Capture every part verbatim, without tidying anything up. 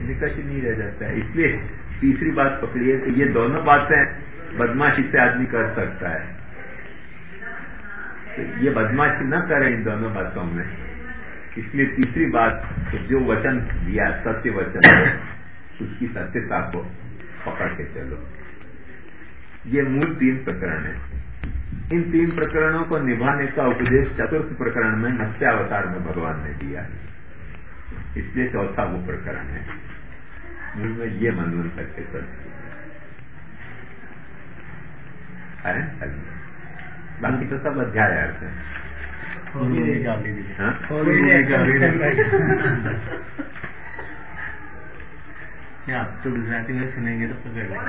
निकट ही नहीं रह जाता है। इसलिए तीसरी बात पकड़िए कि ये दोनों बातें बदमाशी से आदमी कर सकता है, तो ये बदमाशी न करें इन दोनों बातों में। इसलिए तीसरी बात तो जो वचन दिया सत्य वचन है, उसकी सत्यता को पकड़ के चलो। ये मूल तीन प्रकरण है। इन तीन प्रकरणों को निभाने का उपदेश चतुर्थ प्रकरण में मत्स्यावतार में भगवान ने दिया है, इसलिए चौथा वो प्रकरण है। मूल में ये मनन करके चलते है, बाकी तो सब अध्याय अर्थ है। आप तो गुजराती में सुनेंगे तो पकड़ लेंगे।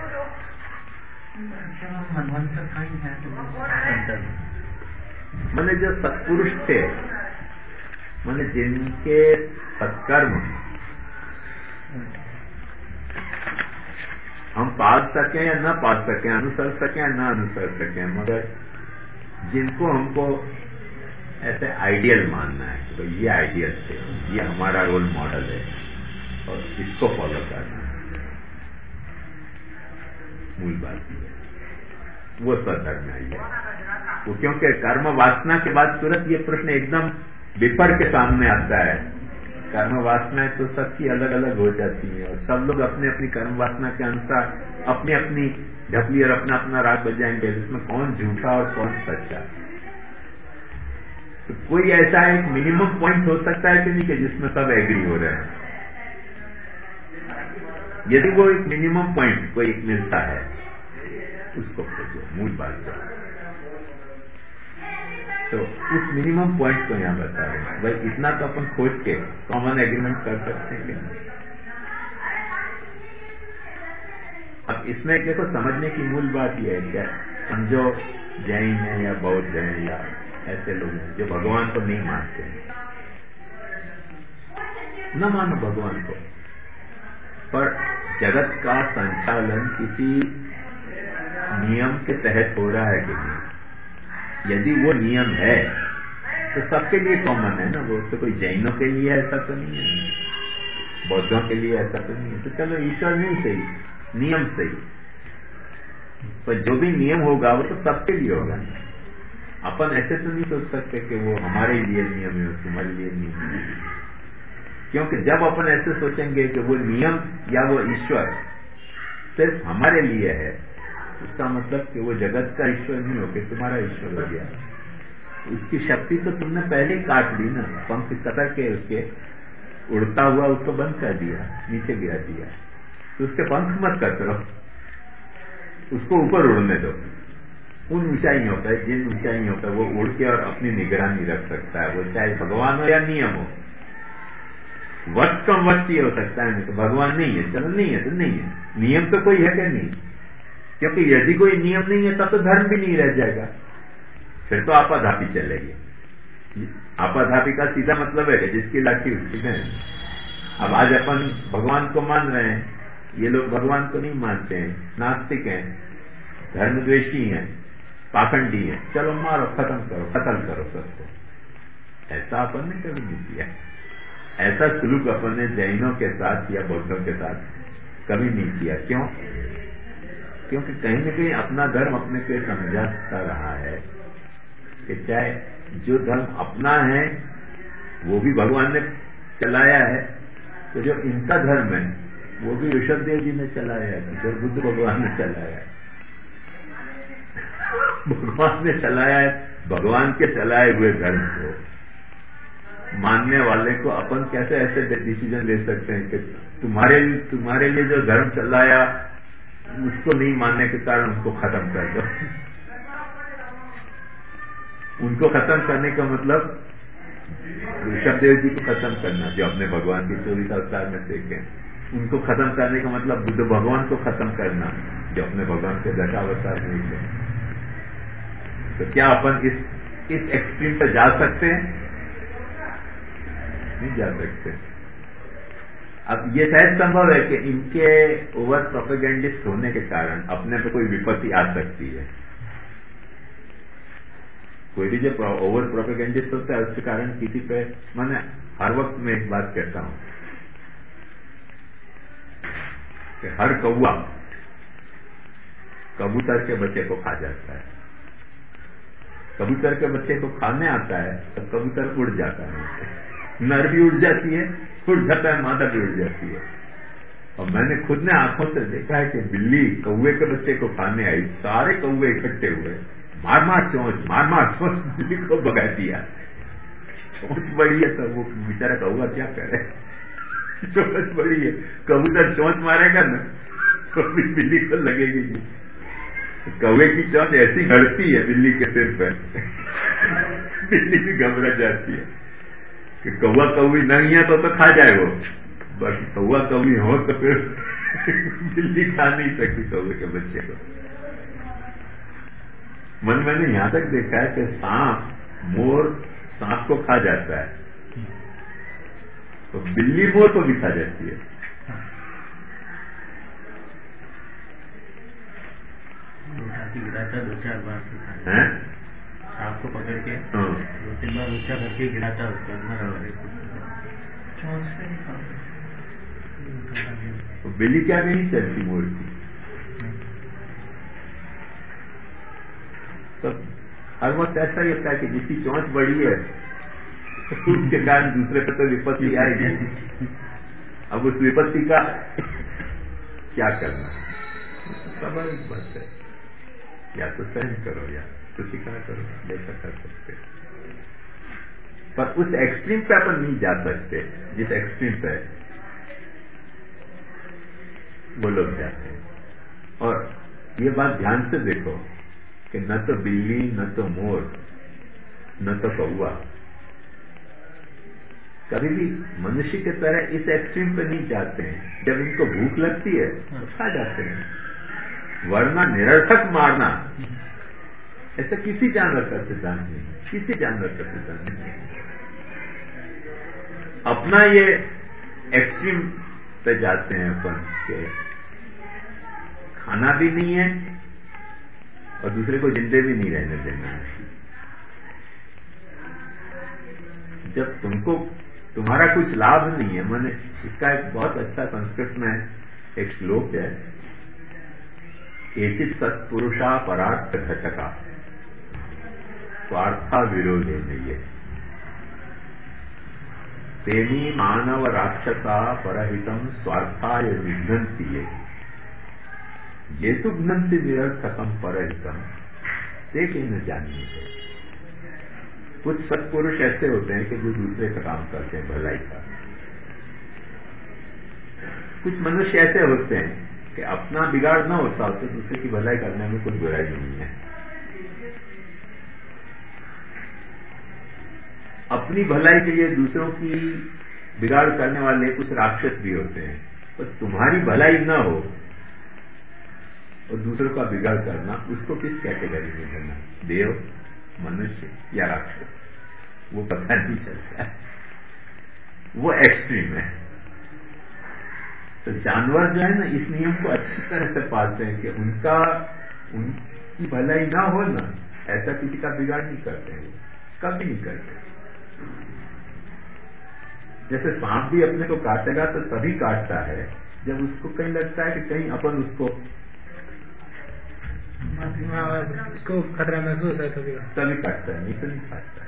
मैंने जो सत्पुरुष थे, मैंने जिनके सत्कर्म हम पाल सकें या न पाल सकें, अनुसर सकें या न अनुसर सकें, मगर जिनको हमको ऐसे आइडियल मानना है तो ये आइडियल थे, ये हमारा रोल मॉडल है और इसको फॉलो करना है, मूल बात ये है। वो स्वधर्म है ये वो, क्योंकि कर्म वासना के बाद तुरंत ये प्रश्न एकदम विपर के सामने आता है। कर्म वासनाएं तो सबकी अलग अलग हो जाती है और सब लोग अपने अपनी कर्म वासना के अनुसार अपनी अपनी ढपली और अपना अपना राग बजाएंगे, जिसमें कौन झूठा और कौन सच्चा। तो कोई ऐसा एक मिनिमम पॉइंट हो सकता है कि नहीं कि जिसमें सब एग्री हो रहे हैं। यदि वो एक मिनिमम पॉइंट कोई एक मिलता है, उसको खोजो, मूल बात है। तो उस मिनिमम पॉइंट को यहां बता रहे हैं। भाई इतना तो अपन खोज के कॉमन एग्रीमेंट कर सकते हैं क्या? अब इसमें देखो समझने की मूल बात यह है, क्या हम जो जैन हैं या बौद्ध हैं या ऐसे लोग हैं जो भगवान को नहीं मानते हैं, न मानो भगवान को, पर जगत का संचालन किसी नियम के तहत हो रहा है कि नहीं। यदि वो नियम है तो सबके लिए कॉमन है ना, वो तो कोई जैनों के लिए ऐसा तो नहीं है, बौद्धों के लिए ऐसा तो नहीं है। तो चलो ईश्वर नहीं सही, नियम सही, पर जो भी नियम होगा वो तो सबके लिए होगा। अपन ऐसे तो नहीं सोच सकते कि वो हमारे लिए नियम है, तुम्हारे लिए नियम है, क्योंकि जब अपन ऐसे सोचेंगे कि वो नियम या वो ईश्वर सिर्फ हमारे लिए है, उसका मतलब कि वो जगत का ईश्वर नहीं हो के तुम्हारा ईश्वर हो गया। उसकी शक्ति तो तुमने पहले ही काट दी ना, पंख कतर के उसके उड़ता हुआ उसको बंद कर दिया, नीचे गिरा दिया। तो उसके पंख मत कतरो, उसको ऊपर उड़ने दो। उन ऊंचाइयों पर, जिन ऊंचाइयों पर वो उड़ के और अपनी निगरानी रख सकता है, वो चाहे भगवान हो या नियम हो। वक्त कम वक्त ये हो सकता है, नहीं तो भगवान नहीं है, चलो नहीं है तो नहीं है, नियम तो कोई है कि नहीं। क्योंकि यदि कोई नियम नहीं है तब तो धर्म भी नहीं रह जाएगा, फिर तो आपाधापी चलेगी। आपाधापी का सीधा मतलब है कि जिसकी लाठी उसकी है। अब आज अपन भगवान को मान रहे हैं, ये लोग भगवान को नहीं मानते हैं, नास्तिक हैं, धर्मद्वेषी हैं, पाखंडी हैं, चलो मारो, खत्म करो, खत्म करो सबको। ऐसा अपन ने कभी नहीं किया। ऐसा सलूक अपन ने जैनों के साथ या बौद्धों के साथ कभी नहीं किया। क्यों? क्योंकि कहीं न कहीं अपना धर्म अपने को समझाता रहा है कि चाहे जो धर्म अपना है वो भी भगवान ने चलाया है, तो जो इनका धर्म है वो भी ऋषभदेव जी ने चलाया है, जो बुद्ध भगवान ने चलाया है। भगवान ने चलाया है, भगवान के चलाए हुए धर्म को मानने वाले को अपन कैसे ऐसे डिसीजन ले सकते हैं कि तुम्हारे तुम्हारे लिए जो धर्म चलाया उसको नहीं मानने के कारण उसको खत्म कर दो। उनको खत्म करने का मतलब ऋषभदेव जी को खत्म करना, जो अपने भगवान की चौबीस अवतार में देखे। उनको खत्म करने का मतलब बुद्ध भगवान को खत्म करना, जो अपने भगवान के दशावतार में देखे। तो क्या अपन इस इस एक्सट्रीम पर जा सकते हैं? नहीं जा सकते। अब ये शायद संभव है कि इनके ओवर प्रोपेगेंडिस्ट होने के कारण अपने पे कोई विपत्ति आ सकती है। कोई भी जो ओवर प्रोपेगेंडिस्ट होता है उसके कारण किसी पे, मैंने हर वक्त में एक बात कहता हूं कि हर कौवा कबूतर के बच्चे को खा जाता है। कबूतर के बच्चे को खाने आता है तो कबूतर उड़ जाता है, नर भी उड़ जाती है, उड़ जाता है, मादा भी उड़ जाती है। और मैंने खुद ने आंखों से देखा है कि बिल्ली कौवे के बच्चे को खाने आई, सारे कौवे इकट्ठे हुए, मार मार चोंच मार मार चोंच बिल्ली को भगा दिया। चोंच बड़ी है तो वो बेचारा कौवा क्या करे, चोंच बड़ी है, कबूतर चोंच मारेगा ना तो भी बिल्ली को लगेगी नहीं। कौवे की चोंच ऐसी गड़ती है बिल्ली के सिर पर, बिल्ली भी घबरा जाती है कि कौवा कौवी नहीं है तो तो खा जाए वो, बाकी कौवा कौवी हो तो फिर बिल्ली खा नहीं सकती कौवे के बच्चे को। मन मैंने यहां तक देखा है कि सांप, मोर सांप को खा जाता है तो बिल्ली मोर को भी खा जाती है। गिराता दो चार बार हैं? सांप को पकड़ के हाँ। दो तीन बार ऊंचा करके गिराता उसको तो बिल्ली क्या नहीं चलती मोर की। तो हर वक्त ऐसा ही होता है कि जिसकी चोंच बड़ी है उसके कारण दूसरे पर तो विपत्ति आएगी। अब उस विपत्ति का क्या करना, स्वाभाविक बात है, या तो सहन करो या तो स्वीकार करो, जैसा कर सकते। पर उस एक्सट्रीम पे अपन नहीं जा सकते जिस एक्सट्रीम पे वो लोग जाते हैं। और ये बात ध्यान से देखो कि न तो बिल्ली, न तो मोर, न तो कौवा कभी भी मनुष्य की तरह इस एक्सट्रीम पे नहीं जाते हैं। जब इनको भूख लगती है तो खा जाते हैं, वरना निरर्थक मारना ऐसा किसी जानवर का सिद्धांत नहीं, किसी जानवर का सिद्धांत नहीं। अपना ये एक्सट्रीम पे जाते हैं अपन के खाना भी नहीं है और दूसरे को जिंदे भी नहीं रहने देना है। जब तुमको तुम्हारा कुछ लाभ नहीं है, मैंने इसका एक बहुत अच्छा संस्कृत में एक श्लोक है, केचित सत्पुरुषा परार्थ घटका स्वार्था विरोधे नहीं, तेनी मानव राक्षसा परहितम स्वार्थाय विघ्नन्ति ये तो घ्नन्ति निरर्थकम परहितम देखे न जानिए। कुछ सत्पुरुष ऐसे होते हैं कि जो दूसरे का काम करते हैं, भलाई का। कुछ मनुष्य ऐसे होते हैं कि अपना बिगाड़ ना होता हो तो दूसरे की भलाई करने में कोई बुराई नहीं है। अपनी भलाई के लिए दूसरों की बिगाड़ करने वाले कुछ राक्षस भी होते हैं। तो तुम्हारी भलाई ना हो और दूसरों का बिगाड़ करना, उसको किस कैटेगरी में करना, देव, मनुष्य या राक्षस, वो पता नहीं चलता है, वो एक्सट्रीम है। तो जानवर जो है ना, इस नियम को अच्छी तरह से पालते हैं कि उनका उनकी भलाई ना हो ना, ऐसा किसी का बिगाड़ नहीं करते हैं, कभी नहीं करते। जैसे सांप भी अपने को काटेगा तो तभी काटता है जब उसको कहीं लगता है कि कहीं अपन उसको उसको खतरा महसूस होता है तभी तभी काटता है, नहीं तो नहीं काटता है,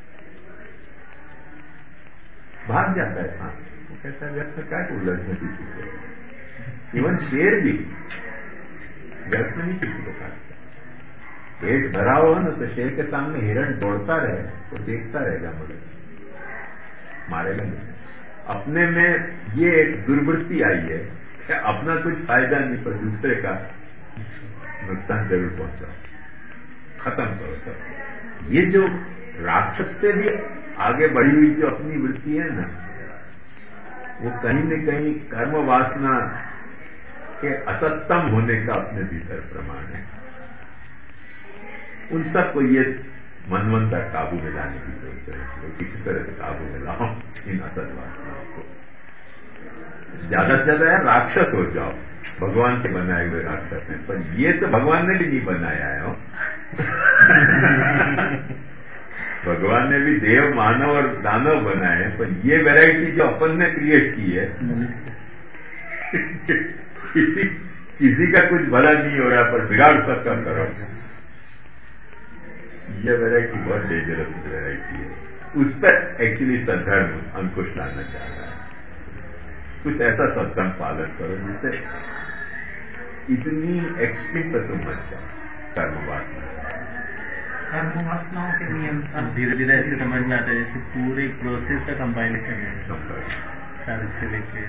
भाग जाता है सांप। वो कहता है व्यर्थ में क्या उलझने किसी को। इवन शेर भी व्यर्थ में नहीं किसी को काटता। पेट भरा हो ना तो शेर के सामने हिरण दौड़ता रहे तो देखता रहेगा मगर मारेगा नहीं। अपने में ये एक दुर्वृत्ति आई है कि अपना कुछ फायदा नहीं पर दूसरे का नुकसान जरूर पहुंचा, खत्म करो सब। ये जो राक्षस से भी आगे बढ़ी हुई जो अपनी वृत्ति है ना, वो कहीं न कहीं कर्म वासना के असत्तम होने का अपने भीतर प्रमाण है। उन सबको ये मनवंतर काबू में लाने की जरूरत है, किसी तरह से काबू में लाओ इन असत वासनाओं को। ज्यादा से ज्यादा है राक्षस हो जाओ, भगवान के बनाए हुए राक्षस हैं, पर ये तो भगवान ने भी नहीं बनाया है। भगवान ने भी देव, मानव और दानव बनाए हैं, पर ये वैरायटी जो अपन ने क्रिएट की है किसी किसी का कुछ भला नहीं हो रहा पर बिगाड़ सबका करो। यह वैरायटी बहुत डेंजरस वैरायटी है। उस पर एक्चुअली सद्धर्म अंकुश लाना चाह रहा है। कुछ ऐसा सत्संग पालन करो जिससे इतनी एक्सट्रीम पर तुम मत जाओ कर्म वासना। कर्म वासनाओं के नियम धीरे धीरे ऐसे समझ में आता है जैसे पूरे प्रोसेस का कंपाइलेशन है सारे से लेके।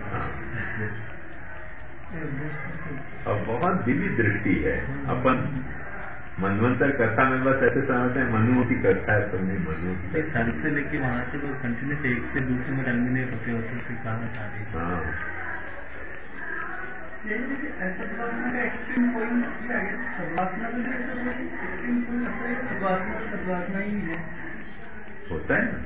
और बहुत दिव्य दृष्टि है। अपन मनवंतर कथा में बस ऐसे समझते हैं मनुओं की कथा है, तो नहीं मनुओं की सर से लेके वहां से लोग कंटिन्यूस एक से दूसरे में टर्मिनेट होते होते फिर कहाँ जा रही है। हाँ ऐसा सद्वासना का एक्सट्रीम पॉइंट क्या है? सद्वासना का एक्सट्रीम पॉइंट ऐसा है, सद्वासना तो सद्वासना ही है होता है ना।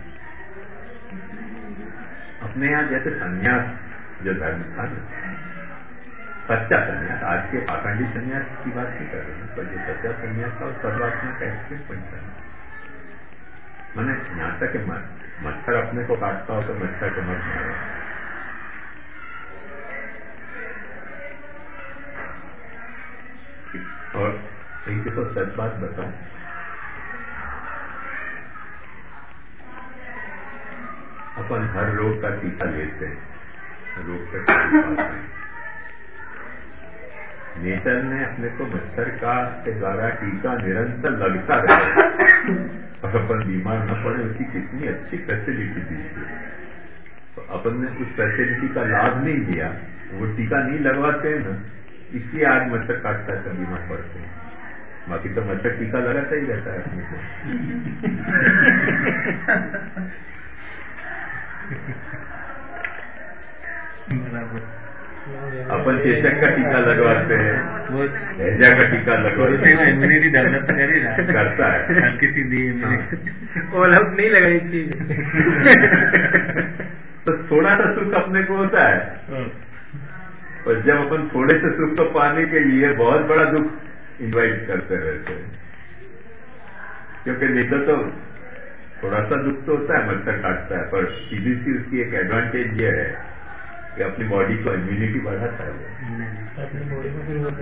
अपने यहाँ जैसे संन्यास जो धर्म था ना, सच्चा संन्यास, आज के पाखंडी संन्यास की बात नहीं कर रहे हैं, पर जो सच्चा संन्यास था उस सद्वासना का एक्सट्रीम पॉइंट था। मैंने यहाँ तक कि मच्छर अपने को काटता हो तो मच्छर को मत मारो। और एक देखो सच बात बताओ, अपन हर रोग का टीका लेते हैं, रोग का टीका पाते हैं। नेचर ने अपने को मच्छर का के द्वारा टीका निरंतर लगता रहे और अपन बीमार न पड़े, उसकी कितनी अच्छी फैसिलिटी दी थी। तो अपन ने उस फैसिलिटी का लाभ नहीं लिया, वो टीका नहीं लगवाते हैं ना, इसलिए आज मच्छर काटता है तो बीमार पड़ते हैं। बाकी तो मच्छर टीका लगाता ही रहता है अपने को। अपन चेचक का टीका लगवाते हैं, हैजा का टीका लगवाते हैं, इम्यूनिटी डेवलप कर ही रहा है, करता है हर किसी दी इम्यूनिटी। वो लोग नहीं लगाई चीज। तो थोड़ा सा सुख अपने को होता है, और जब अपन थोड़े से सुख को पाने के लिए बहुत बड़ा दुख इन्वाइट करते रहते हैं, क्योंकि नहीं तो थोड़ा सा दुख तो होता है, मच्छर काटता है, पर सीधी सी उसकी एक एडवांटेज ये है कि अपनी बॉडी को इम्यूनिटी बढ़ाता है, अपनी बॉडी को फिर वो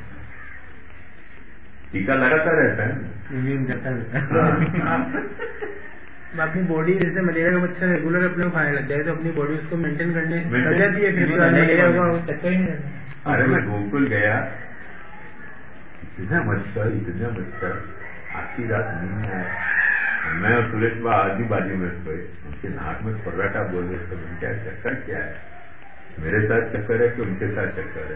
टीका लगाता रहता है, इम्यून करता रहता है। अपनी बॉडी जैसे मलेरिया का बच्चा रेगुलर अपने को खाने लग जाए तो अपनी बॉडी उसको मेंटेन करने कर जाती है, फिर मलेरिया का चक्कर ही नहीं रहता। अरे मैं गोकुल गया, इतना मच्छर इतना मच्छर, आधी रात नींद में आया, मैं और सुरेश बा आजू बाजू में सोए, उनके नाक में फर्राटा बोल रहे थे, क्या चक्कर क्या है, मेरे साथ चक्कर है कि उनके साथ चक्कर है।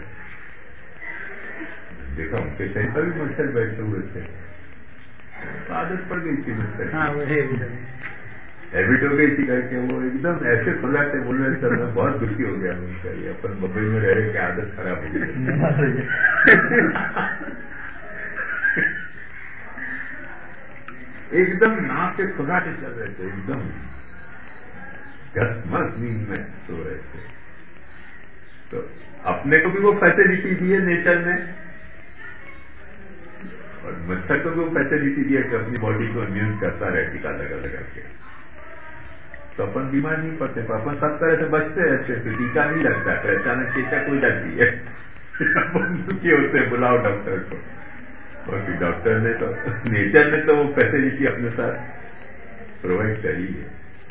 देखा उनके सही पर भी मच्छर बैठे हुए थे, आदत पड़ गई थी मच्छर। हाँ वो हैबिट हो गई थी करके, वो एकदम ऐसे फर्राटे बोल रहे थे, मैं बहुत दुखी हो गया उनका, ये अपन बम्बई में रह रहे की आदत खराब हो गई। एकदम नाक के फर्राटे चल रहे थे, एकदम मस्त नींद में सो रहे थे। तो अपने को भी वो फैसिलिटी दी है नेचर ने, और मच्छर को भी वो फैसिलिटी दी है कि अपनी बॉडी को इम्यून करता रहे टीका लगा लगा के, तो अपन बीमार नहीं पड़ते, पर अपन सब तरह से बचते रहते, तो टीका नहीं लगता, फिर अचानक चेचक हो जाती है, दुखी होते हैं, बुलाओ डॉक्टर को। और फिर डॉक्टर ने तो नेचर ने तो वो फैसिलिटी अपने साथ प्रोवाइड करी है।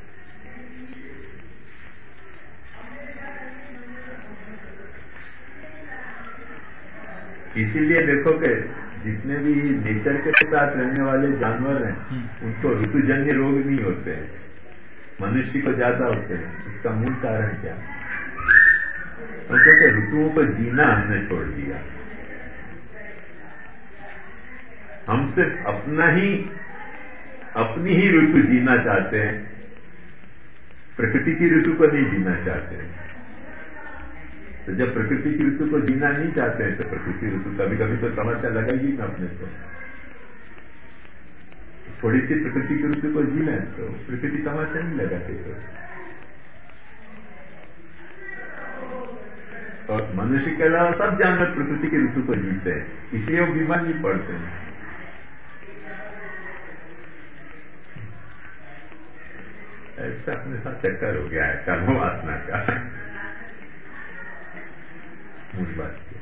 इसीलिए देखो कि जितने भी नेचर के साथ रहने वाले जानवर हैं उनको ऋतुजन्य रोग नहीं होते हैं, मनुष्य को ज्यादा होते हैं। इसका मूल कारण क्या? क्योंकि ऋतुओं पर जीना हमने छोड़ दिया, हम सिर्फ अपना ही अपनी ही ऋतु जीना चाहते हैं, प्रकृति की ऋतु को नहीं जीना चाहते हैं। तो जब प्रकृति की ऋतु को जीना नहीं चाहते हैं तो प्रकृति ऋतु कभी कभी तो समस्या लगेगी ना अपने को। थोड़ी सी प्रकृति की ऋतु को जी लें तो प्रकृति समस्या नहीं लगाते। तो और मनुष्य के अलावा सब जानवर प्रकृति की ऋतु को जीते हैं, इसलिए वो बीमार नहीं पड़ते हैं। ऐसा अपने साथ चक्कर हो गया है कर्म वासना का। मूल बात की।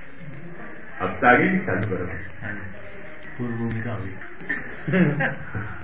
अब तो आगे नहीं चालू करो। पूर्व भूमिका हुई